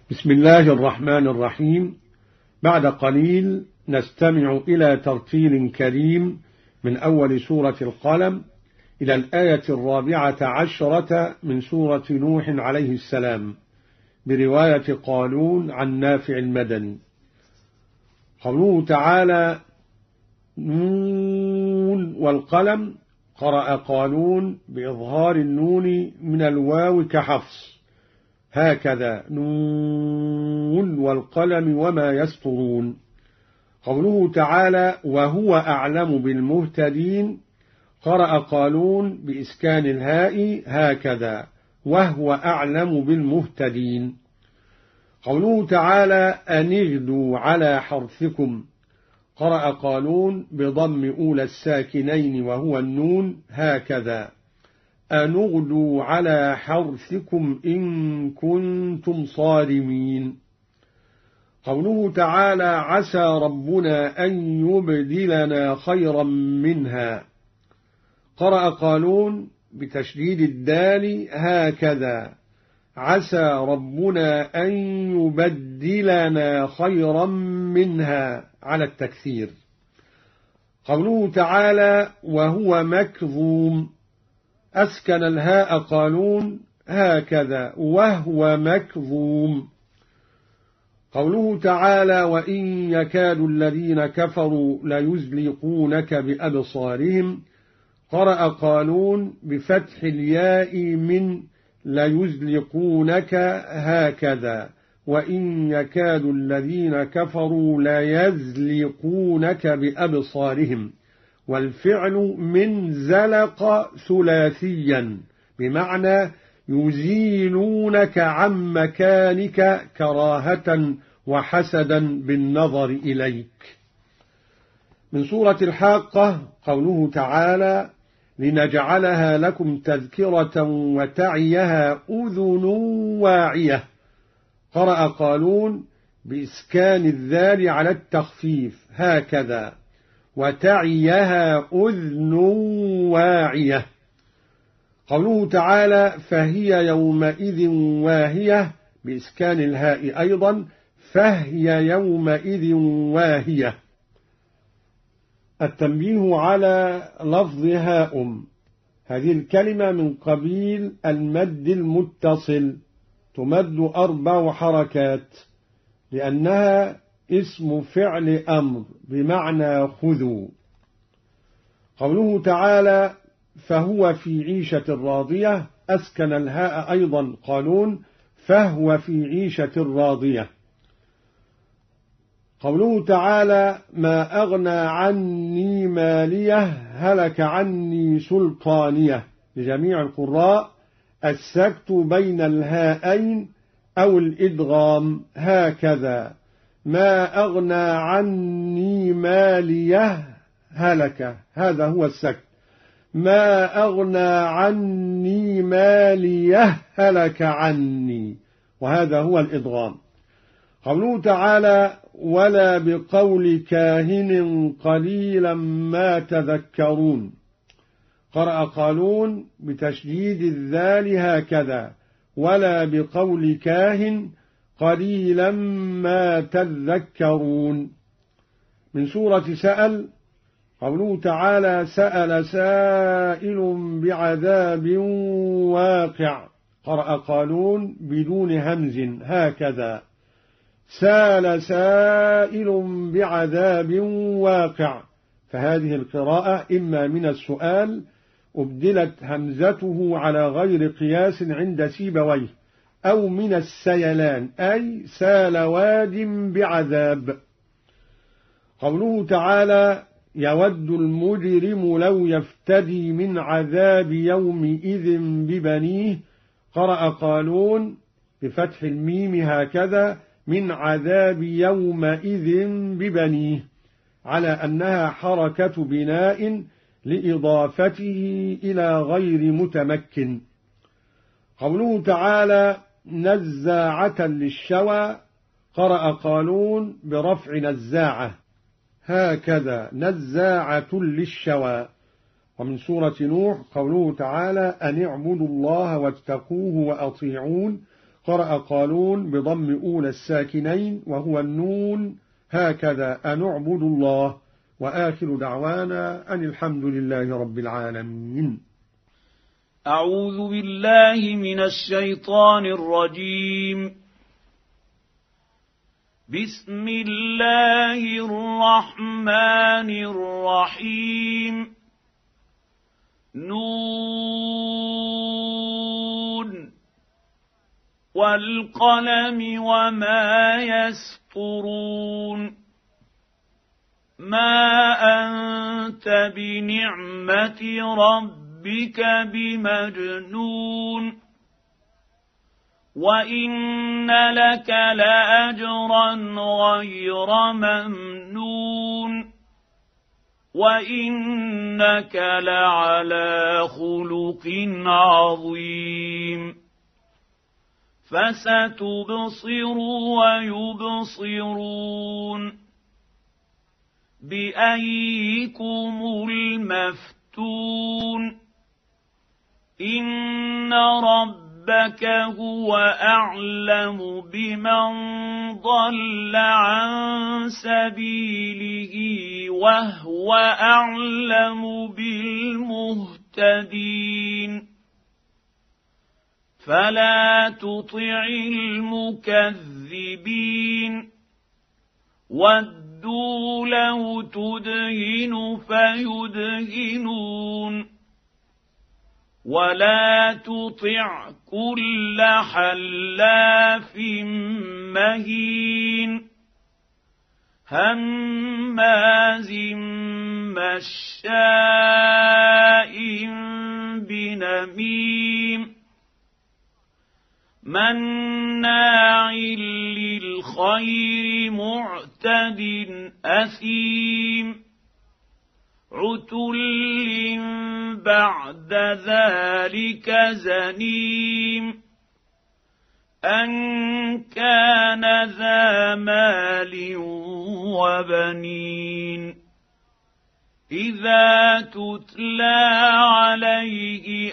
بسم الله الرحمن الرحيم. بعد قليل نستمع إلى ترتيل كريم من أول سورة القلم إلى الآية 14 من سورة نوح عليه السلام برواية قالون عن نافع المدني. قوله تعالى: نون والقلم، قرأ قالون بإظهار النون من الواو كحفص، هكذا: نون والقلم وما يسطرون. قوله تعالى: وهو أعلم بالمهتدين، قرأ قالون بإسكان الهاء، هكذا: وهو أعلم بالمهتدين. قوله تعالى: أن اغدوا على حرثكم، قرأ قالون بضم أولى الساكنين وهو النون، هكذا: أن اغدوا على حرثكم إن كنتم صارمين. قوله تعالى: عسى ربنا أن يبدلنا خيرا منها، قرأ قالون بتشديد الدال، هكذا: عسى ربنا أن يبدلنا خيرا منها، على التكثير. قوله تعالى: وهو مكظوم، أسكن الهاء قالون، هكذا: وهو مكظوم. قوله تعالى: وإن يكاد الذين كفروا ليزلقونك بأبصارهم، قرأ قالون بفتح الياء من ليزلقونك، هكذا: وإن يكاد الذين كفروا ليزلقونك بأبصارهم. والفعل من زلق ثلاثيا بمعنى يزيلونك عن مكانك كراهة وحسدا بالنظر إليك. من سورة الحاقة، قوله تعالى: لنجعلها لكم تذكرة وتعيها أذن واعية، قرأ قالون بإسكان الذال على التخفيف، هكذا: وتعيها أذن واعية. قوله تعالى: فهي يومئذ واهية، بإسكان الهاء أيضا، فهي يومئذ واهية. التنبيه على لفظ هاء، هذه الكلمة من قبيل المد المتصل، تمد 4 حركات، لأنها اسم فعل أمر بمعنى خذوا. قوله تعالى: فهو في عيشة راضية، أسكن الهاء أيضا قالون، فهو في عيشة راضية. قوله تعالى: ما أغنى عني مالية هلك عني سلطانية، لجميع القراء السكت بين الهاءين أو الإدغام، هكذا: ما أغنى عني مالية هلك، هذا هو السكت. ما أغنى عني مالية هلك عني، وهذا هو الإدغام. قوله تعالى: ولا بقول كاهن قليلا ما تذكرون، قرأ قالون بتشديد الذال، هكذا: ولا بقول كاهن قليلا ما تذكرون. من سورة سأل، قوله تعالى: سأل سائل بعذاب واقع، قرأ قالون بدون همز، هكذا: سأل سائل بعذاب واقع. فهذه القراءة إما من السؤال أبدلت همزته على غير قياس عند سيبويه، أو من السيلان، أي سال واد بعذاب. قوله تعالى: يود المجرم لو يفتدي من عذاب يومئذ ببنيه، قرأ قالون بفتح الميم، هكذا: من عذاب يومئذ ببنيه، على أنها حركة بناء لإضافته إلى غير متمكن. قوله تعالى: نزاعة للشوى، قرأ قالون برفع نزاعة، هكذا: نزاعة للشوى. ومن سورة نوح، قوله تعالى: أن اعبدوا الله واتقوه وأطيعون، قرأ قالون بضم أولى الساكنين وهو النون هكذا أنعبد الله. وآخر دعوانا أن الحمد لله رب العالمين. أعوذ بالله من الشيطان الرجيم. بسم الله الرحمن الرحيم. نون والقلم وما يسطرون. ما أنت بنعمة ربك بمجنون. وإن لك لأجرا غير ممنون. وإنك لعلى خلق عظيم. فستبصر ويبصرون. بأيكم المفتون. إن ربك هو أعلم بمن ضل عن سبيله وهو أعلم بالمهتدين. فلا تطع المكذبين. ودوا لو تدهن فيدهنون. ولا تطع كل حلاف مهين. هماز مشاء بنميم. مناع للخير معتد أثيم. عتل بعد ذلك زنيم. أن كان ذا مال وبنين. إذا تتلى عليه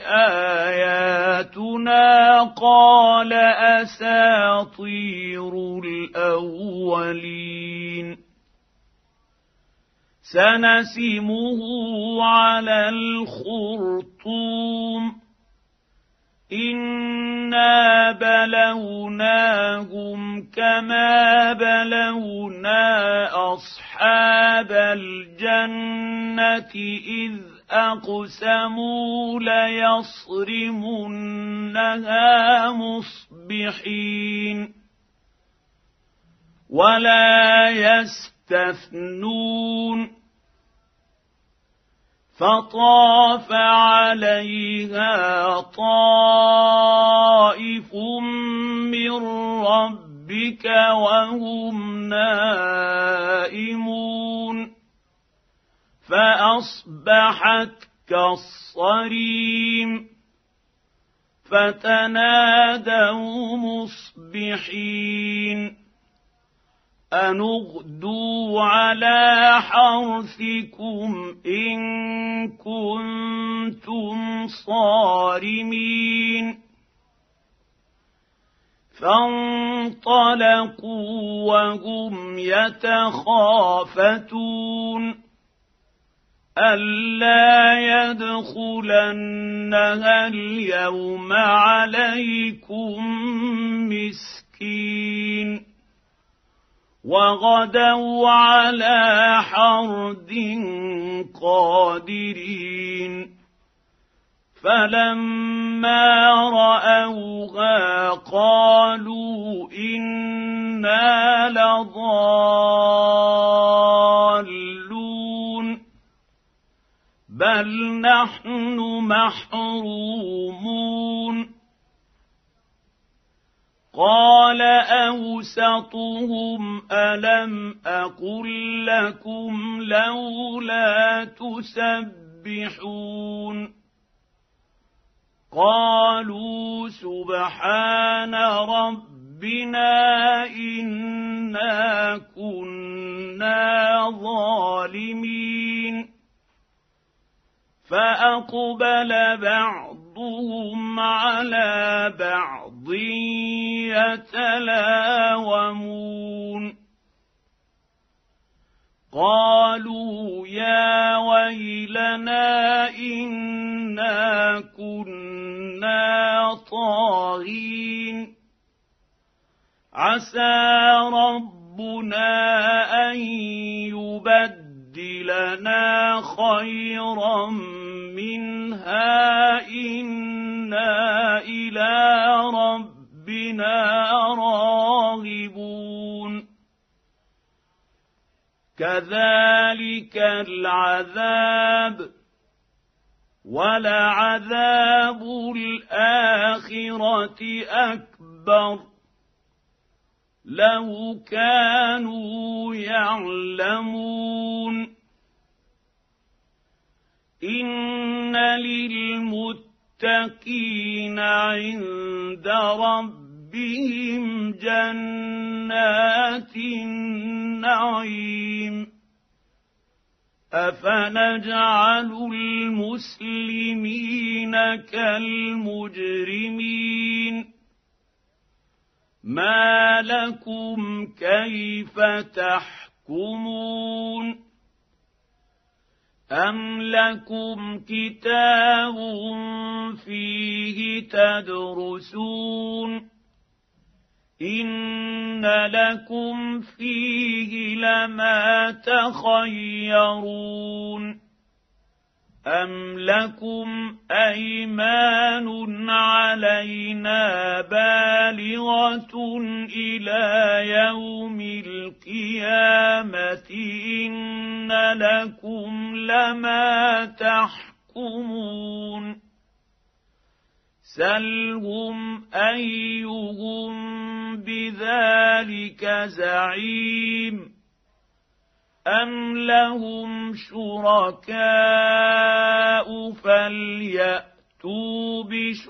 آياتنا قال أساطير الأولين. سنسمه على الخرطوم. إنا بلوناهم كما بلونا أصحاب الجنة إذ أقسموا ليصرمنها مصبحين. ولا يستثنون. فطاف عليها طائف من ربك وهم نائمون. فأصبحت كالصريم. فتنادوا مصبحين أن اغدوا على حرثكم إن كنتم صارمين. فانطلقوا وهم يتخافتون ألا يدخلنها اليوم عليكم مسكين. وغدوا على حرد قادرين. فلما رأوها قالوا إنا لضالون بل نحن محرومون. قال أوسطهم ألم أقل لكم لولا تسبحون. قالوا سبحان ربنا إنا كنا ظالمين. فأقبل بعضهم على بعض أرض يتلاومون قالوا يا ويلنا إنا كنا طاغين عسى ربنا أن يبدلنا خيرا منها إنا إلى ربنا راغبون كذلك العذاب ولعذاب الآخرة أكبر لو كانوا يعلمون إن للمتقين عند ربهم جنات النعيم أفنجعل المسلمين كالمجرمين ما لكم كيف تحكمون أم لكم كتاب فيه تدرسون إن لكم فيه لما تخيرون أم لكم أيمان علينا بالغة إلى يوم القيامة إن لكم لما تحكمون سلهم أيهم بذلك زعيم أم لهم شركاء فليأتوا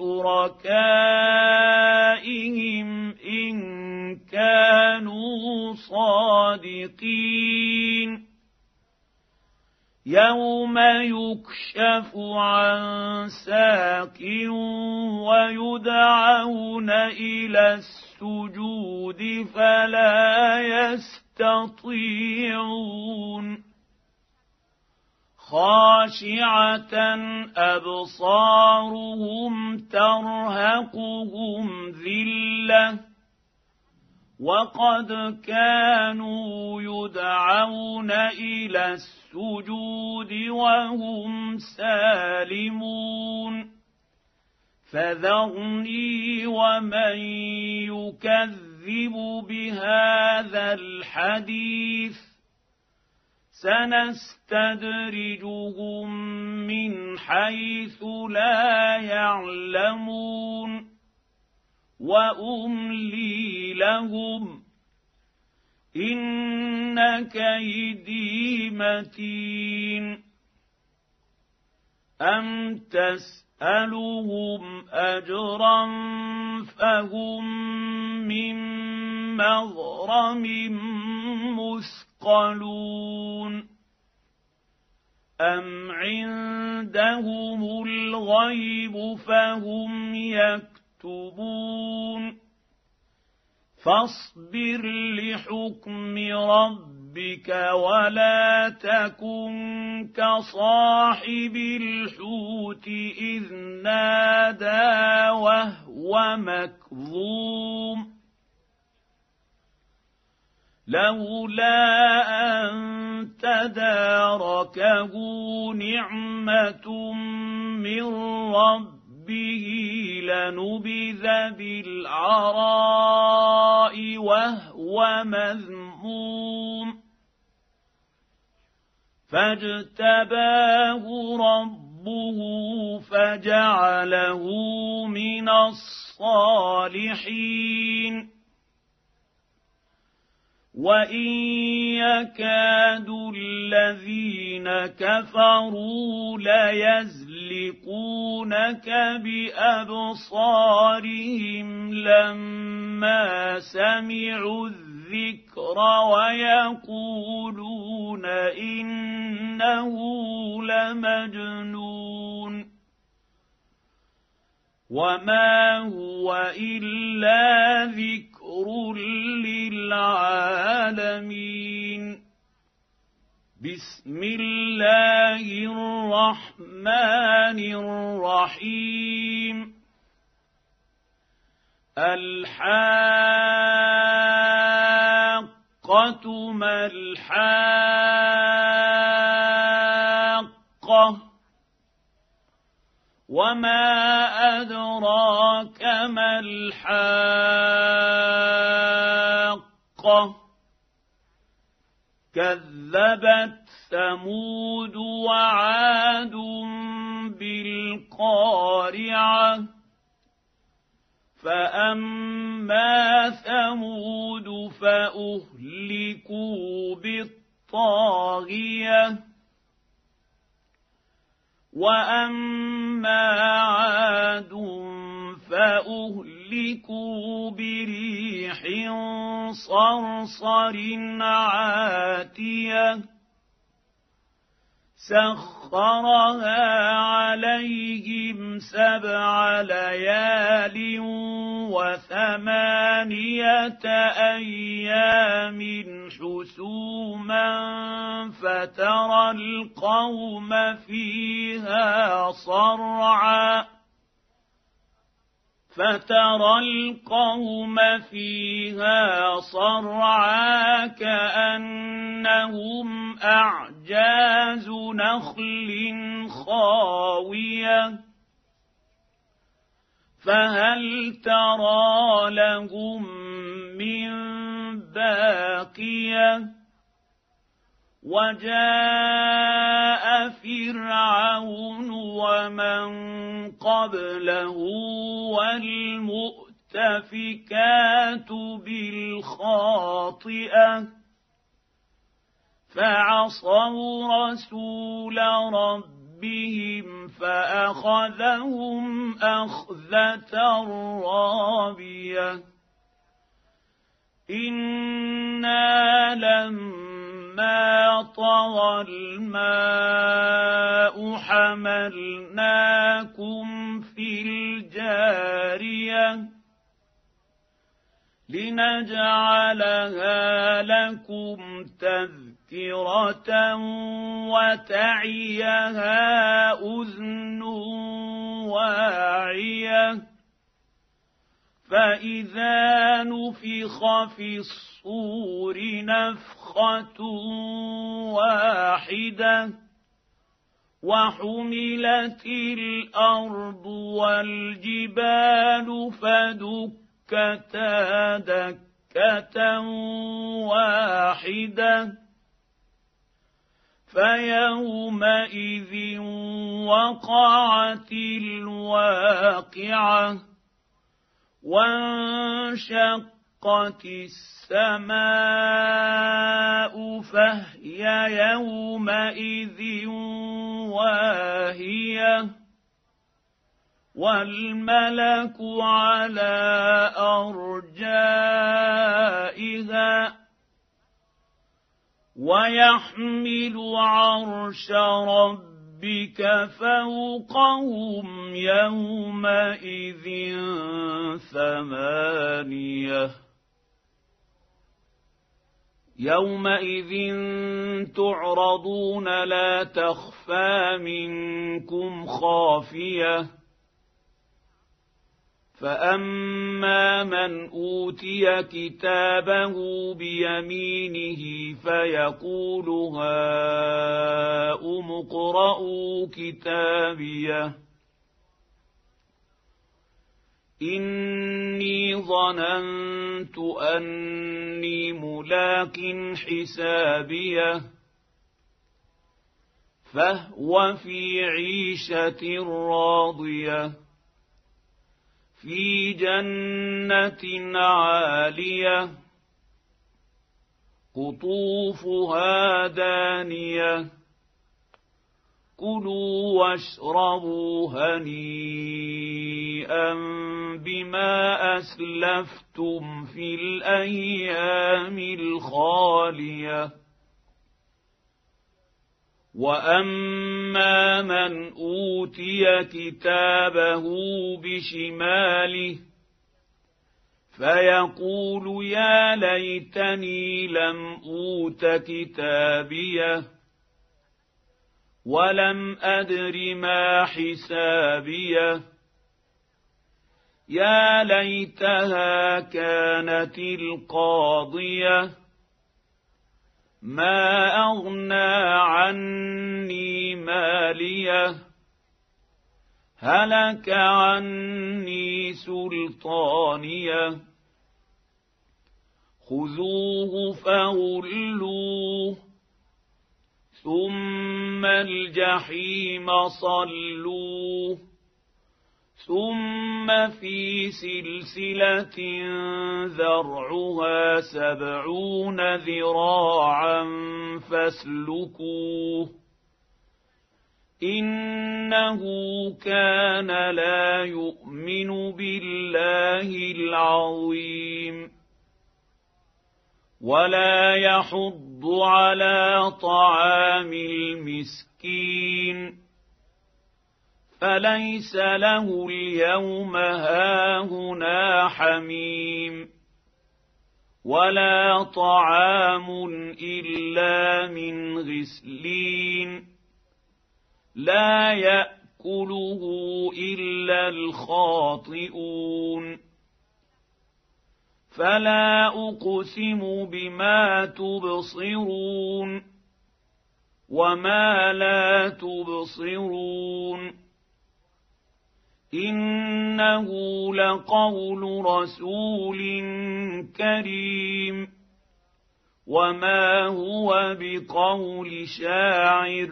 بشركائهم إن كانوا صادقين يوم يكشف عن ساق ويدعون إلى السجود فلا يستطيعون خاشعة أبصارهم ترهقهم ذلة وقد كانوا يدعون إلى السجود وهم سالمون فذرني ومن يكذب بهذا الحديث سنستدرجهم من حيث لا يعلمون وأملي لهم إن كيدي متين أم تسألهم أجرا فهم من مغرم مثقلون أم عندهم الغيب فهم يكتبون فاصبر لحكم ربك ولا تكن كصاحب الحوت إذ نادى وهو مكظوم لولا أن تداركه نعمة من ربه لنبذ بالعراء وهو مذموم فاجتباه ربه فجعله من الصالحين وإن يكاد الذين كفروا ليزلقونك بأبصارهم لما سمعوا الذكر ويقولون إنه لمجنون وما هو إلا ذكر للعالمين. بسم الله الرحمن الرحيم. الحاقة ما الحاقة وما أدراك ما الحاقة كذبت ثمود وعاد بالقارعة فأما ثمود فأهلكوا بالطاغية وأما عاد فأهلكوا بريح صرصر عاتية سخرها عليهم 7 ليال و8 أيام حسوما فترى القوم فيها صرعى كأنهم أعجاز نخل خاوية فهل ترى لهم من باقية وجاء فرعون ومن قبله والمؤتفكات بالخاطئة فعصوا رسول ربهم فأخذهم أخذة رابية إنا لما طغى الماء حملناكم في الجارية لنجعلها لكم تذكرة وتعيها أذن واعية فإذا نفخ في الصور نفخة واحدة وحملت الأرض والجبال فدكتا دكة واحدة فيومئذ وقعت الواقعة وانشقت السماء فهي يومئذ واهية والملك على أرجائها ويحمل عرش ربك فوقهم يومئذ 8 يومئذ تعرضون لا تخفى منكم خافية فأما من أوتي كتابه بيمينه فيقول هاؤم اقرءوا كتابيه إني ظننت أني ملاق حسابيه فهو في عيشة راضية في جنة عالية قطوفها دانية كلوا واشربوا هنيئا بما أسلفتم في الأيام الخالية واما من اوتي كتابه بشماله فيقول يا ليتني لم اوت كتابيه ولم ادر ما حسابيه يا ليتها كانت القاضيه ما اغنى عني ماليه هلك عني سلطانيه خذوه فغلوه ثم الجحيم صلوه ثم في سلسلة ذرعها 70 ذراعا فاسلكوه إنه كان لا يؤمن بالله العظيم ولا يحض على طعام المسكين فليس له اليوم هاهنا حميم ولا طعام إلا من غسلين لا يأكله إلا الخاطئون فلا أقسم بما تبصرون وما لا تبصرون إنه لقول رسول كريم وما هو بقول شاعر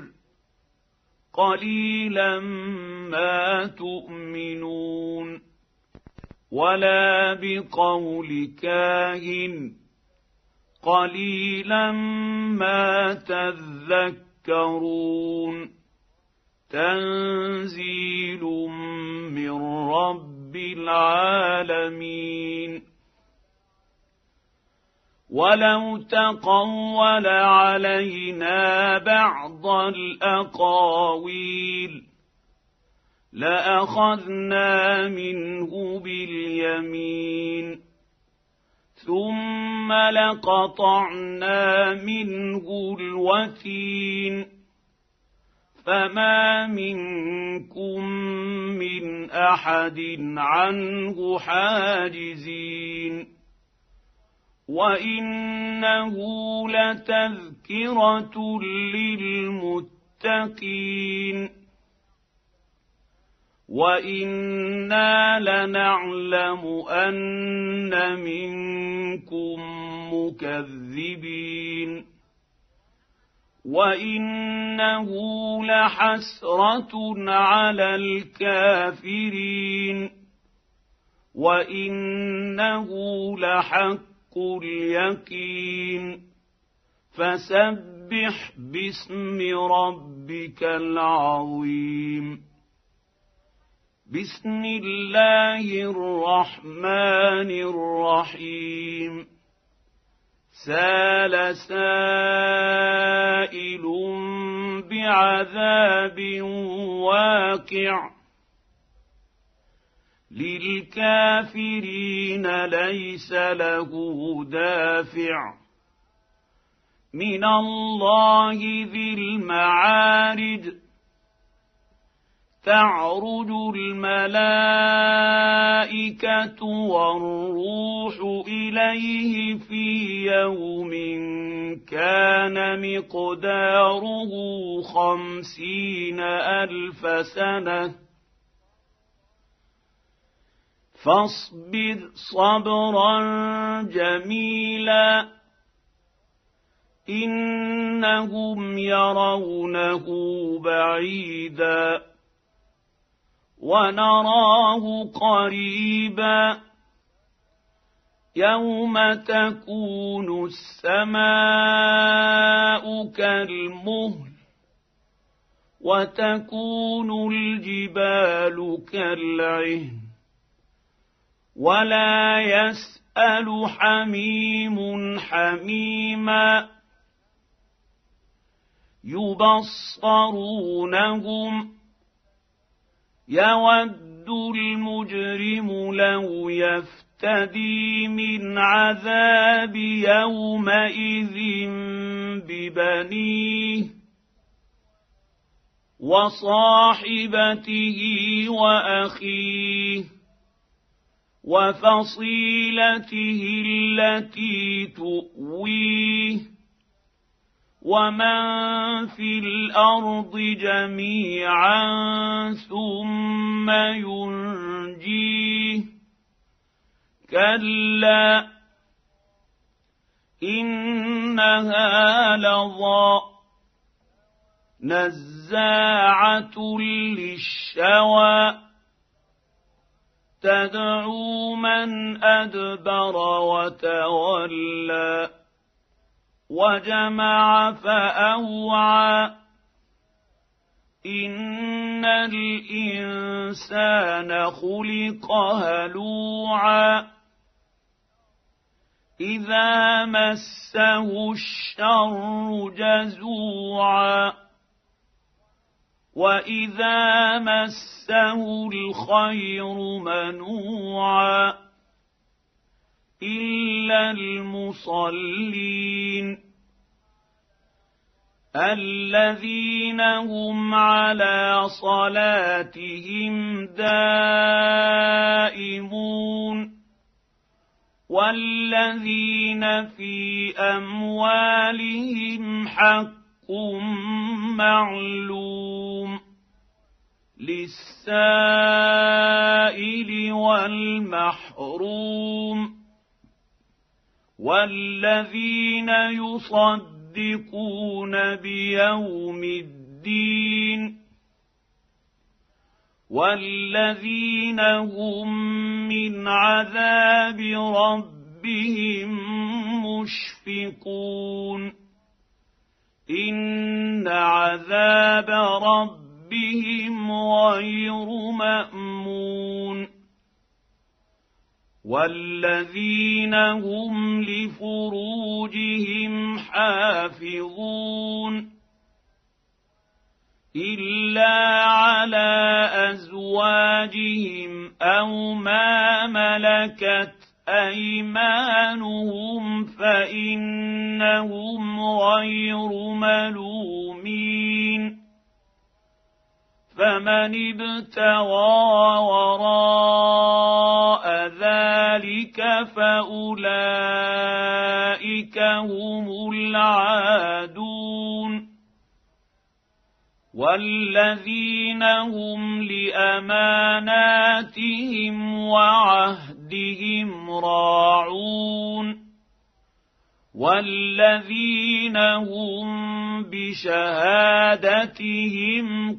قليلا ما تؤمنون ولا بقول كاهن قليلا ما تذكرون تنزيل من رب العالمين ولو تقول علينا بعض الأقاويل لأخذنا منه باليمين ثم لقطعنا منه الوتين فما منكم من أحد عنه حاجزين وإنه لتذكرة للمتقين وإنا لنعلم أن منكم مكذبين وإنه لحسرة على الكافرين وإنه لحق اليقين فسبح باسم ربك العظيم بسم الله الرحمن الرحيم سال سائل بعذاب واقع للكافرين ليس له دافع من الله ذي المعارج تعرج الملائكة والروح إليه في يوم كان مقداره 50,000 سنة فاصبر صبرا جميلا إنهم يرونه بعيدا ونراه قريبا يوم تكون السماء كالمهل وتكون الجبال كالعهن ولا يسأل حميم حميما يبصرونهم يود المجرم لو يفتدي من عذاب يومئذ ببنيه وصاحبته وأخيه وفصيلته التي تؤويه ومن في الأرض جميعا ثم ينجيه كلا إنها لظى نزاعة للشوى تدعو من أدبر وتولى وجمع فأوعى إن الإنسان خلق هلوعا إذا مسه الشر جزوعا وإذا مسه الخير منوعا إلا المصلين الذين هم على صلاتهم دائمون والذين في أموالهم حق معلوم للسائل والمحروم والذين يصدقون بيوم الدين والذين هم من عذاب ربهم مشفقون إن عذاب ربهم غير مأمون والذين هم لفروجهم حافظون إلا على أزواجهم أو ما ملكت أيمانهم فإنهم غير ملومين فمن ابتغى وراء ذلك فأولئك هم العادون والذين هم لأماناتهم وعهدهم راعون والذين هم بشهادتهم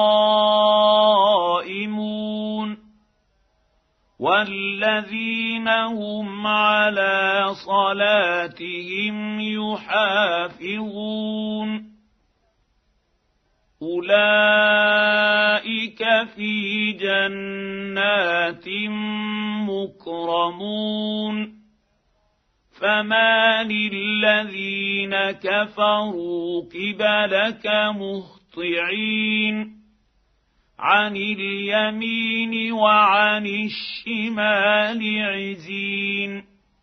قائمون والذين هم على صلاتهم يحافظون أولئك في جنات مكرمون فما للذين كفروا قبلك مهطعين عن اليمين وعن الشمال عزين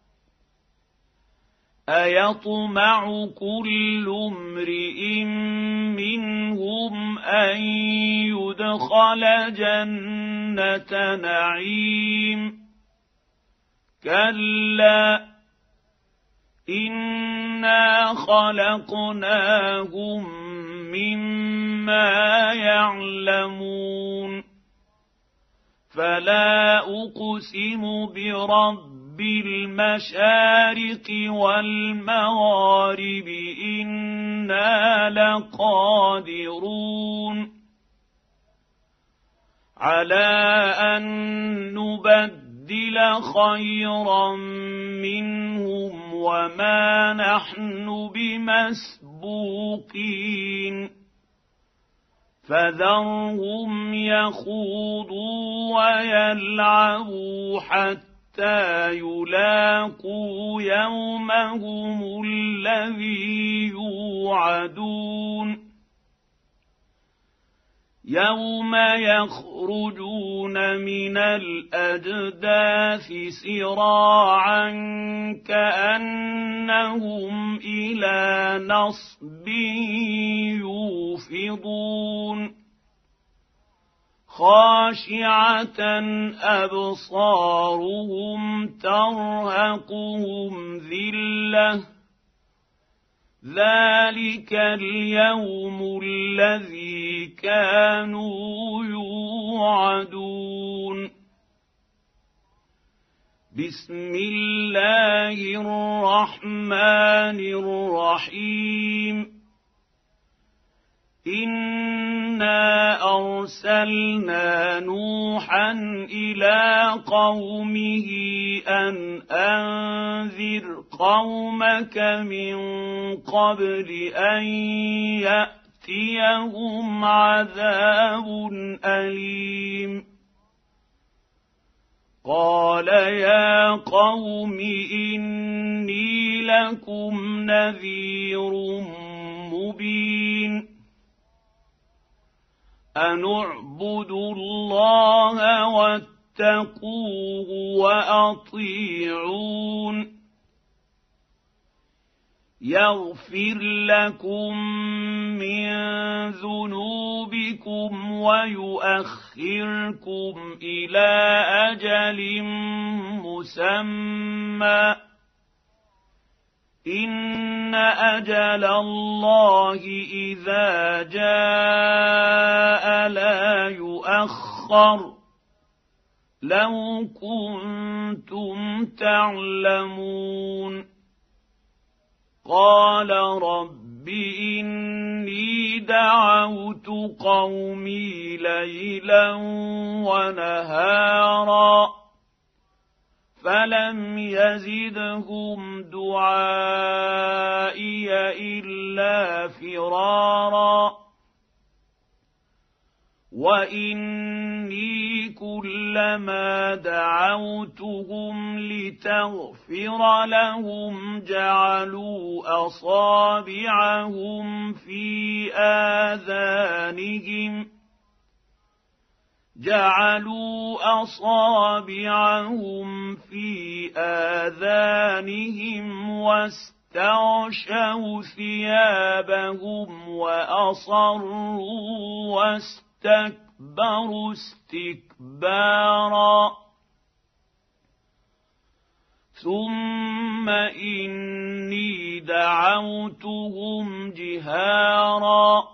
أيطمع كل امرئ منهم أن يدخل جنة نعيم كلا إنا خلقناهم مما يعلمون فلا أقسم برب المشارق والمغارب إنا لقادرون على أن نبدل خيرا منهم وما نحن بمسبوقين فذرهم يخوضوا ويلعبوا حتى يلاقوا يومهم الذي يوعدون يوم يخرجون من الأجداث سراعا كأنهم إلى نصب يوفضون خاشعة أبصارهم ترهقهم ذلة ذلك اليوم الذي كانوا يوعدون بسم الله الرحمن الرحيم إنا أرسلنا نوحا إلى قومه أن أنذر قومك من قبل أن يأتيهم عذاب أليم قال يا قوم إني لكم نذير مبين أن اعبدوا الله واتقوه وأطيعون يغفر لكم من ذنوبكم ويؤخركم إلى أجل مسمى إن أجل الله إذا جاء لا يؤخر لو كنتم تعلمون قال رب إني دعوت قومي ليلا ونهارا فلم يزدهم دعائي إلا فرارا وإني كلما دعوتهم لتغفر لهم جعلوا أصابعهم في آذانهم واستغشوا ثيابهم وأصروا واستكبروا استكبارا ثم إني دعوتهم جهارا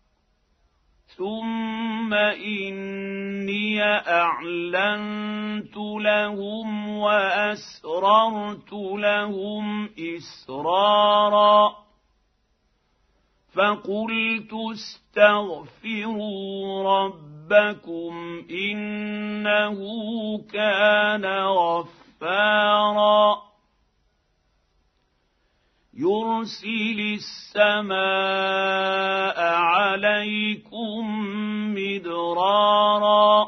ثم إني أعلنت لهم وأسررت لهم إسرارا فقلت استغفروا ربكم إنه كان غفارا يرسل السماء عليكم مدرارا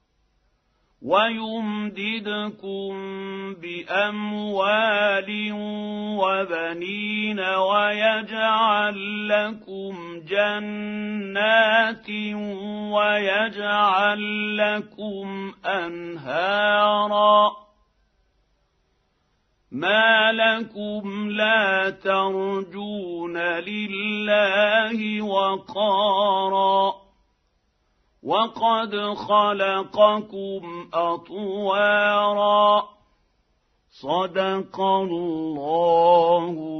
ويمددكم بأموال وبنين ويجعل لكم جنات ويجعل لكم أنهارا ما لكم لا ترجون لله وقارا وقد خلقكم أطوارا صدق الله